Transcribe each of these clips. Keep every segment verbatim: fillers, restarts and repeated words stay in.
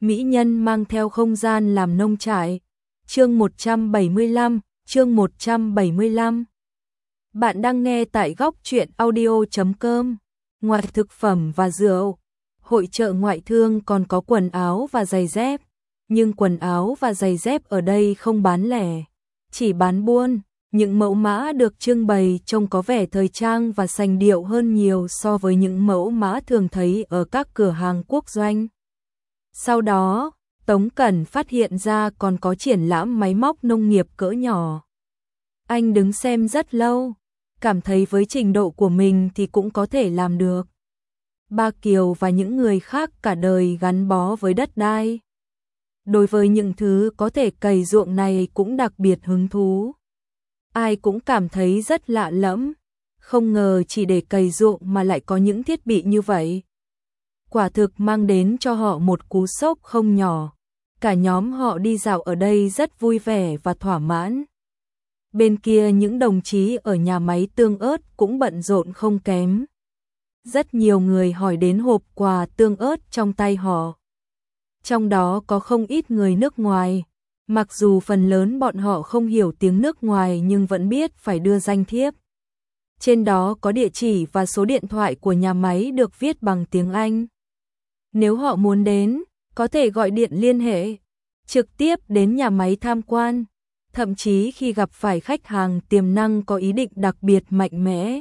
mỹ nhân mang theo không gian làm nông trại. Chương một trăm bảy mươi lăm, chương một trăm bảy mươi lăm. Bạn đang nghe tại góc truyện audio chấm com. Ngoài thực phẩm và rượu, hội chợ ngoại thương còn có quần áo và giày dép, nhưng quần áo và giày dép ở đây không bán lẻ, chỉ bán buôn. Những mẫu mã được trưng bày trông có vẻ thời trang và sành điệu hơn nhiều so với những mẫu mã thường thấy ở các cửa hàng quốc doanh. Sau đó, Tống Cẩn phát hiện ra còn có triển lãm máy móc nông nghiệp cỡ nhỏ. Anh đứng xem rất lâu, cảm thấy với trình độ của mình thì cũng có thể làm được. Ba Kiều và những người khác cả đời gắn bó với đất đai. Đối với những thứ có thể cày ruộng này cũng đặc biệt hứng thú. Ai cũng cảm thấy rất lạ lẫm, không ngờ chỉ để cày ruộng mà lại có những thiết bị như vậy. Quả thực mang đến cho họ một cú sốc không nhỏ. Cả nhóm họ đi dạo ở đây rất vui vẻ và thỏa mãn. Bên kia những đồng chí ở nhà máy tương ớt cũng bận rộn không kém. Rất nhiều người hỏi đến hộp quà tương ớt trong tay họ. Trong đó có không ít người nước ngoài. Mặc dù phần lớn bọn họ không hiểu tiếng nước ngoài nhưng vẫn biết phải đưa danh thiếp. Trên đó có địa chỉ và số điện thoại của nhà máy được viết bằng tiếng Anh. Nếu họ muốn đến, có thể gọi điện liên hệ, trực tiếp đến nhà máy tham quan. Thậm chí khi gặp phải khách hàng tiềm năng có ý định đặc biệt mạnh mẽ,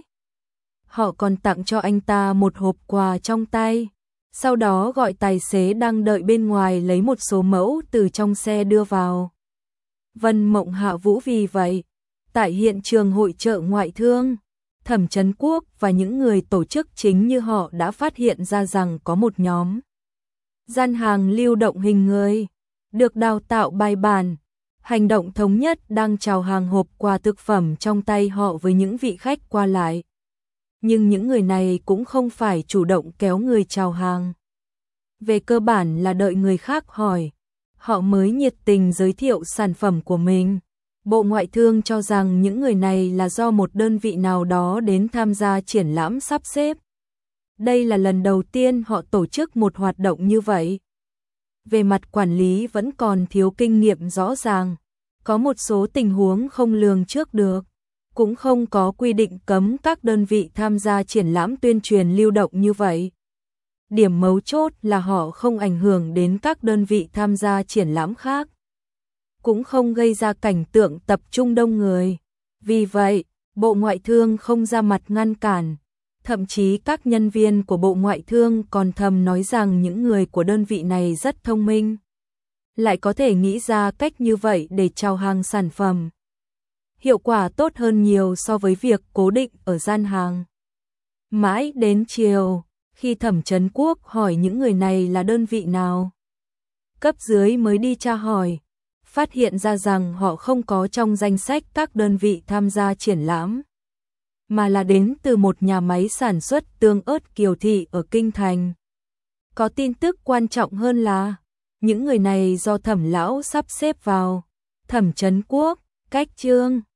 họ còn tặng cho anh ta một hộp quà trong tay. Sau đó gọi tài xế đang đợi bên ngoài lấy một số mẫu từ trong xe đưa vào. Vân Mộng Hạ Vũ vì vậy, tại hiện trường hội chợ ngoại thương, Thẩm Chấn Quốc và những người tổ chức chính như họ đã phát hiện ra rằng có một nhóm gian hàng lưu động hình người, được đào tạo bài bản, hành động thống nhất đang chào hàng hộp quà thực phẩm trong tay họ với những vị khách qua lại. Nhưng những người này cũng không phải chủ động kéo người chào hàng. Về cơ bản là đợi người khác hỏi, họ mới nhiệt tình giới thiệu sản phẩm của mình. Bộ Ngoại thương cho rằng những người này là do một đơn vị nào đó đến tham gia triển lãm sắp xếp. Đây là lần đầu tiên họ tổ chức một hoạt động như vậy. Về mặt quản lý vẫn còn thiếu kinh nghiệm rõ ràng, có một số tình huống không lường trước được. Cũng không có quy định cấm các đơn vị tham gia triển lãm tuyên truyền lưu động như vậy. Điểm mấu chốt là họ không ảnh hưởng đến các đơn vị tham gia triển lãm khác, cũng không gây ra cảnh tượng tập trung đông người. Vì vậy, Bộ Ngoại thương không ra mặt ngăn cản. Thậm chí các nhân viên của Bộ Ngoại thương còn thầm nói rằng những người của đơn vị này rất thông minh, lại có thể nghĩ ra cách như vậy để chào hàng sản phẩm. Hiệu quả tốt hơn nhiều so với việc cố định ở gian hàng. Mãi đến chiều, khi Thẩm Chấn Quốc hỏi những người này là đơn vị nào, cấp dưới mới đi tra hỏi, phát hiện ra rằng họ không có trong danh sách các đơn vị tham gia triển lãm, mà là đến từ một nhà máy sản xuất tương ớt Kiều Thị ở Kinh Thành. Có tin tức quan trọng hơn là, những người này do Thẩm lão sắp xếp vào. Thẩm Chấn Quốc, cách chương